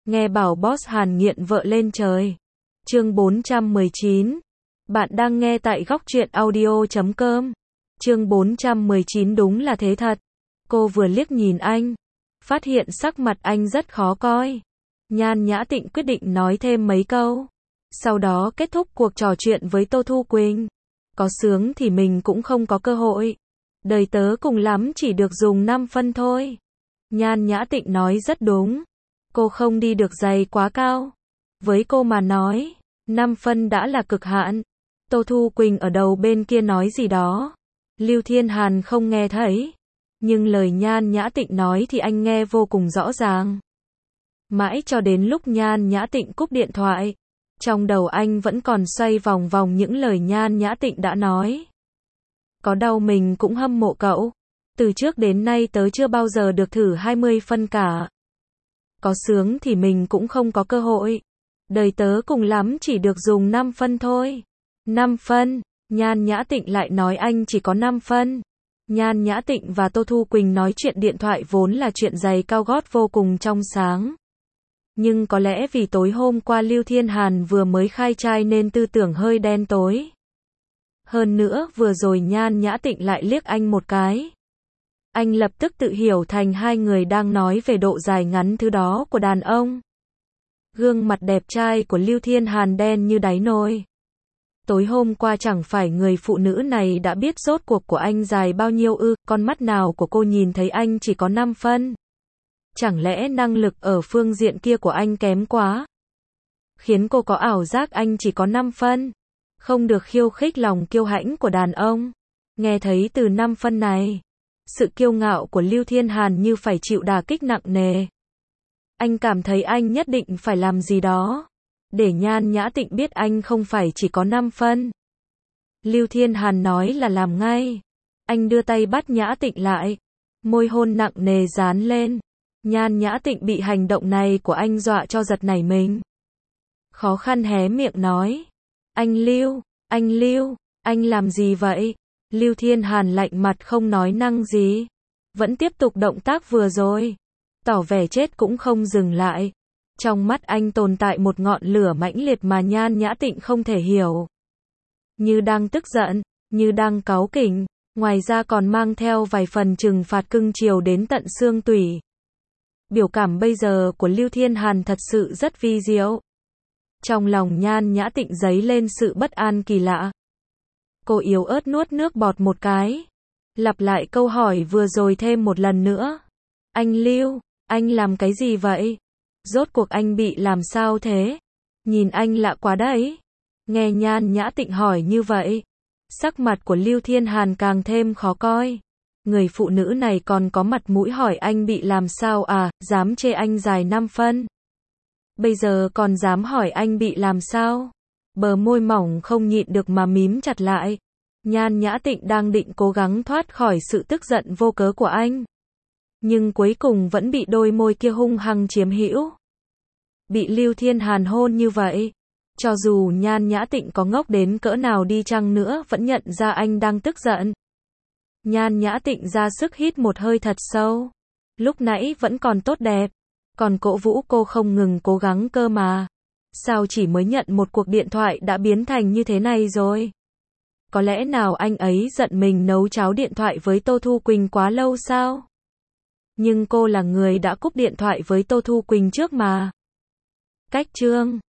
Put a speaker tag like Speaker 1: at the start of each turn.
Speaker 1: Nghe bảo boss Hàn nghiện vợ lên trời. Chương 419. Bạn đang nghe tại góc truyện audio.com. Chương 419 đúng là thế thật. Cô vừa liếc nhìn anh, phát hiện sắc mặt anh rất khó coi. Nhan Nhã Tịnh quyết định nói thêm mấy câu, sau đó kết thúc cuộc trò chuyện với Tô Thu Quỳnh. Có sướng thì mình cũng không có cơ hội. Đời tớ cùng lắm chỉ được dùng 5 phân thôi. Nhan Nhã Tịnh nói rất đúng. Cô không đi được giày quá cao. Với cô mà nói, 5 phân đã là cực hạn. Tô Thu Quỳnh ở đầu bên kia nói gì đó. Lưu Thiên Hàn không nghe thấy. Nhưng lời Nhan Nhã Tịnh nói thì anh nghe vô cùng rõ ràng. Mãi cho đến lúc Nhan Nhã Tịnh cúp điện thoại, trong đầu anh vẫn còn xoay vòng vòng những lời Nhan Nhã Tịnh đã nói. Có đau mình cũng hâm mộ cậu. Từ trước đến nay tớ chưa bao giờ được thử 20 phân cả. Có sướng thì mình cũng không có cơ hội. Đời tớ cùng lắm chỉ được dùng 5 phân thôi. 5 phân, Nhan Nhã Tịnh lại nói anh chỉ có 5 phân. Nhan Nhã Tịnh và Tô Thu Quỳnh nói chuyện điện thoại vốn là chuyện giày cao gót vô cùng trong sáng. Nhưng có lẽ vì tối hôm qua Lưu Thiên Hàn vừa mới khai trai nên tư tưởng hơi đen tối. Hơn nữa vừa rồi Nhan Nhã Tịnh lại liếc anh một cái. Anh lập tức tự hiểu thành hai người đang nói về độ dài ngắn thứ đó của đàn ông. Gương mặt đẹp trai của Lưu Thiên Hàn đen như đáy nồi. Tối hôm qua chẳng phải người phụ nữ này đã biết rốt cuộc của anh dài bao nhiêu ư, con mắt nào của cô nhìn thấy anh chỉ có 5 phân. Chẳng lẽ năng lực ở phương diện kia của anh kém quá, khiến cô có ảo giác anh chỉ có 5 phân. Không được khiêu khích lòng kiêu hãnh của đàn ông. Nghe thấy từ 5 phân này, sự kiêu ngạo của Lưu Thiên Hàn như phải chịu đả kích nặng nề. Anh cảm thấy anh nhất định phải làm gì đó để Nhan Nhã Tịnh biết anh không phải chỉ có 5 phân. Lưu Thiên Hàn nói là làm ngay. Anh đưa tay bắt Nhã Tịnh lại, môi hôn nặng nề dán lên. Nhan Nhã Tịnh bị hành động này của anh dọa cho giật nảy mình. Khó khăn hé miệng nói. Anh Lưu, anh làm gì vậy? Lưu Thiên Hàn lạnh mặt không nói năng gì. Vẫn tiếp tục động tác vừa rồi. Tỏ vẻ chết cũng không dừng lại. Trong mắt anh tồn tại một ngọn lửa mãnh liệt mà Nhan Nhã Tịnh không thể hiểu. Như đang tức giận, như đang cáu kỉnh, ngoài ra còn mang theo vài phần trừng phạt cưng chiều đến tận xương tủy. Biểu cảm bây giờ của Lưu Thiên Hàn thật sự rất vi diệu. Trong lòng Nhan Nhã Tịnh dấy lên sự bất an kỳ lạ. Cô yếu ớt nuốt nước bọt một cái. Lặp lại câu hỏi vừa rồi thêm một lần nữa. Anh Lưu, anh làm cái gì vậy? Rốt cuộc anh bị làm sao thế? Nhìn anh lạ quá đấy. Nghe Nhan Nhã Tịnh hỏi như vậy, sắc mặt của Lưu Thiên Hàn càng thêm khó coi. Người phụ nữ này còn có mặt mũi hỏi anh bị làm sao à, dám chê anh dài 5 phân. Bây giờ còn dám hỏi anh bị làm sao? Bờ môi mỏng không nhịn được mà mím chặt lại. Nhan Nhã Tịnh đang định cố gắng thoát khỏi sự tức giận vô cớ của anh. Nhưng cuối cùng vẫn bị đôi môi kia hung hăng chiếm hữu. Bị Lưu Thiên Hàn hôn như vậy, cho dù Nhan Nhã Tịnh có ngốc đến cỡ nào đi chăng nữa vẫn nhận ra anh đang tức giận. Nhan Nhã Tịnh ra sức hít một hơi thật sâu. Lúc nãy vẫn còn tốt đẹp, còn cổ vũ cô không ngừng cố gắng cơ mà. Sao chỉ mới nhận một cuộc điện thoại đã biến thành như thế này rồi? Có lẽ nào anh ấy giận mình nấu cháo điện thoại với Tô Thu Quỳnh quá lâu sao? Nhưng cô là người đã cúp điện thoại với Tô Thu Quỳnh trước mà. Cách chương